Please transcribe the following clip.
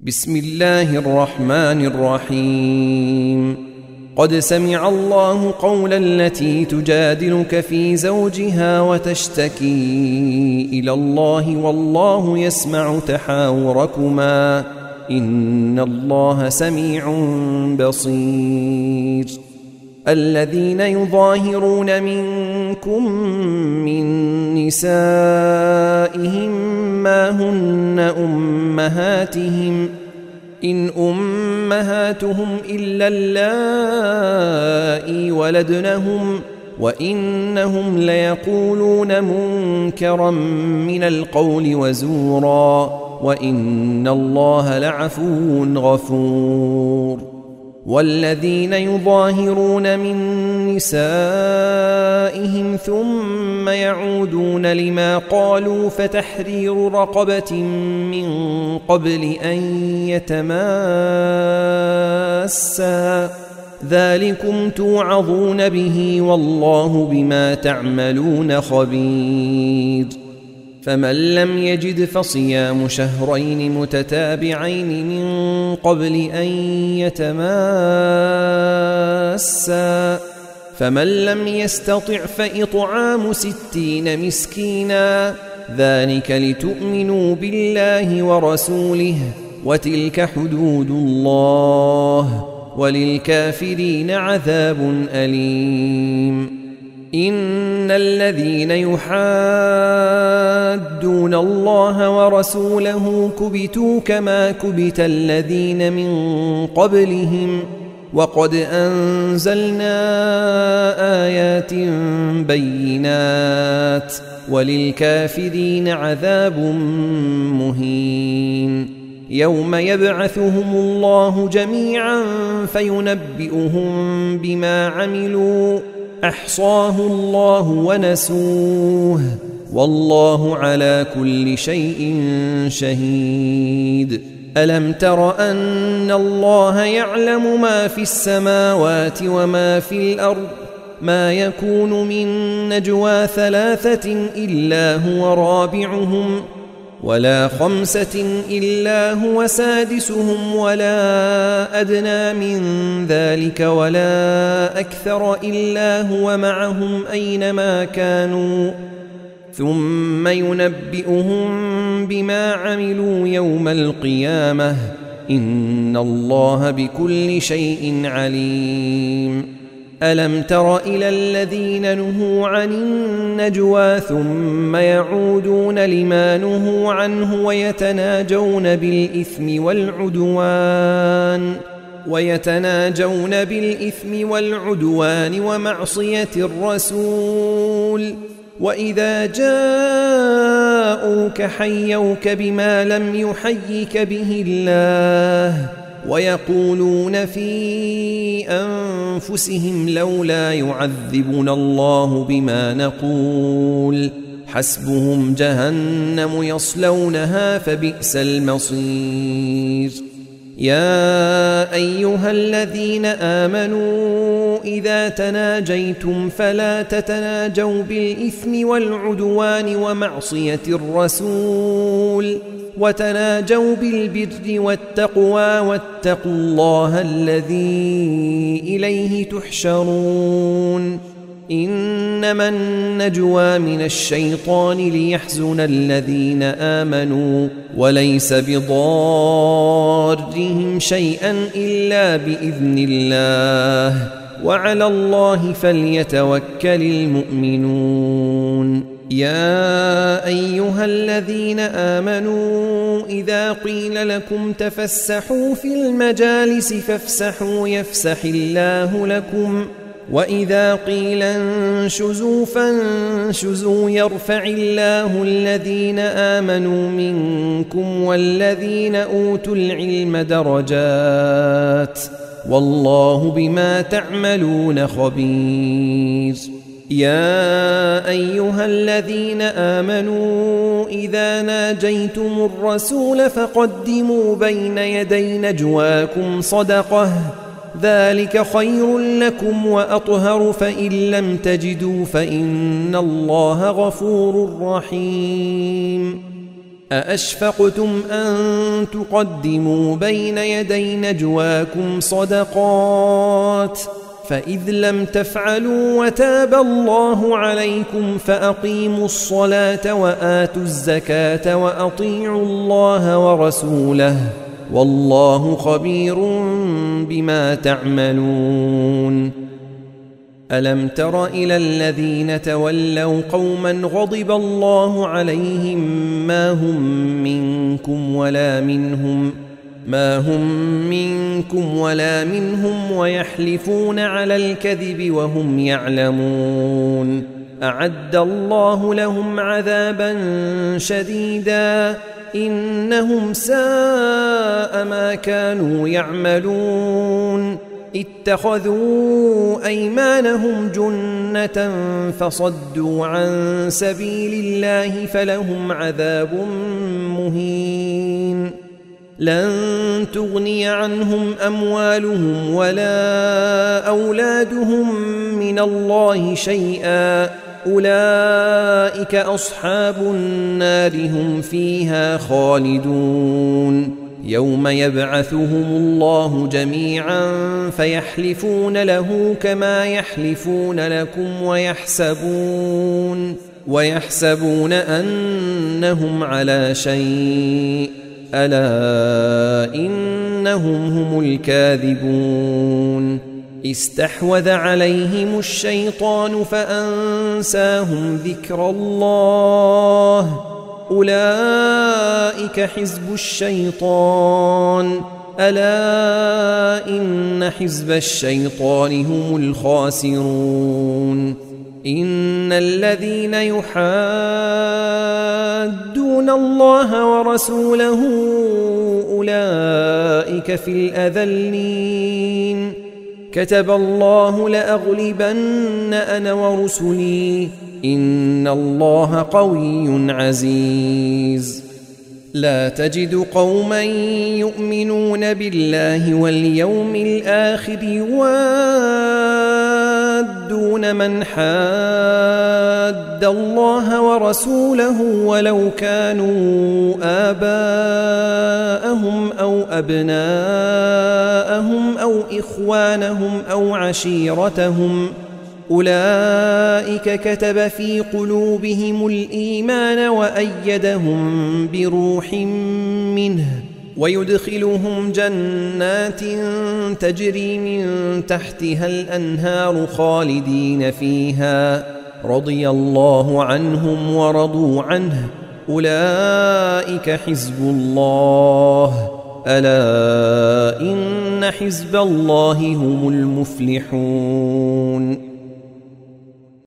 بسم الله الرحمن الرحيم. قد سمع الله قول التي تجادلك في زوجها وتشتكي إلى الله والله يسمع تحاوركما إن الله سميع بصير. الذين يظاهرون منكم من نسائهم ما هن أمهاتهم إن أمهاتهم إلا اللائي ولدنهم وإنهم ليقولون منكرا من القول وزورا وإن الله لعفو غفور. والذين يظاهرون من نسائهم ثم يعودون لما قالوا فتحرير رقبة من قبل أن يتماسا ذلكم توعظون به والله بما تعملون خبير. فمن لم يجد فصيام شهرين متتابعين من قبل أن يتماسا فمن لم يستطع فإطعام 60 مسكينا ذلك لتؤمنوا بالله ورسوله وتلك حدود الله وللكافرين عذاب أليم. إن الذين يحادون الله ورسوله كبتوا كما كبت الذين من قبلهم وقد أنزلنا آيات بينات وللكافرين عذاب مهين. يوم يبعثهم الله جميعا فينبئهم بما عملوا أحصاه الله ونسوه والله على كل شيء شهيد. ألم تر أن الله يعلم ما في السماوات وما في الأرض ما يكون من نجوى 3 إلا هو رابعهم ولا 5 إلا هو سادسهم ولا أدنى من ذلك ولا أكثر إلا هو معهم أينما كانوا ثم ينبئهم بما عملوا يوم القيامة إن الله بكل شيء عليم. ألم تر إلى الذين نهوا عن النجوى ثم يعودون لما نهوا عنه ويتناجون بالإثم والعدوان ومعصية الرسول وإذا جاءوك حيوك بما لم يحيك به الله ويقولون في أنفسهم لولا يعذبنا الله بما نقول حسبهم جهنم يصلونها فبئس المصير. يا أيها الذين آمنوا إذا تناجيتم فلا تتناجوا بالإثم والعدوان ومعصية الرسول وتناجوا بالبر والتقوى واتقوا الله الذي إليه تحشرون. إنما النجوى من الشيطان ليحزن الذين آمنوا وليس بضارهم شيئا إلا بإذن الله وعلى الله فليتوكل المؤمنون. يا أيها الذين آمنوا إذا قيل لكم تفسحوا في المجالس فافسحوا يفسح الله لكم وإذا قيل انشزوا فانشزوا يرفع الله الذين آمنوا منكم والذين أوتوا العلم درجات والله بما تعملون خبير. يا أيها الذين آمنوا إذا ناجيتم الرسول فقدموا بين يدي نجواكم صدقة ذلك خير لكم وأطهر فإن لم تجدوا فإن الله غفور رحيم. أأشفقتم أن تقدموا بين يدي نجواكم صدقات فإذ لم تفعلوا وتاب الله عليكم فأقيموا الصلاة وآتوا الزكاة وأطيعوا الله ورسوله والله خبير بما تعملون. ألم تر إلى الذين تولوا قوما غضب الله عليهم ما هم منكم ولا منهم ويحلفون على الكذب وهم يعلمون. أعد الله لهم عذابا شديدا إنهم ساء ما كانوا يعملون. اتخذوا أيمانهم جنة فصدوا عن سبيل الله فلهم عذاب مهين. لن تغني عنهم أموالهم ولا أولادهم من الله شيئا أولئك أصحاب النار هم فيها خالدون. يوم يبعثهم الله جميعا فيحلفون له كما يحلفون لكم ويحسبون أنهم على شيء ألا إنهم هم الكاذبون. استحوذ عليهم الشيطان فأنساهم ذكر الله أولئك حزب الشيطان ألا إن حزب الشيطان هم الخاسرون. إن الذين يحادون الله ورسوله أولئك في الأذلين. كتب الله لأغلبن أنا ورسلي إن الله قوي عزيز. لا تجد قوما يؤمنون بالله واليوم الآخر يوادون من حاد الله ورسوله ولو كانوا آباءهم أو أبناءهم أو إخوانهم أو عشيرتهم أولئك كتب في قلوبهم الإيمان وأيدهم بروح منه ويدخلهم جنات تجري من تحتها الأنهار خالدين فيها رضي الله عنهم ورضوا عنه أولئك حزب الله ألا إن حزب الله هم المفلحون.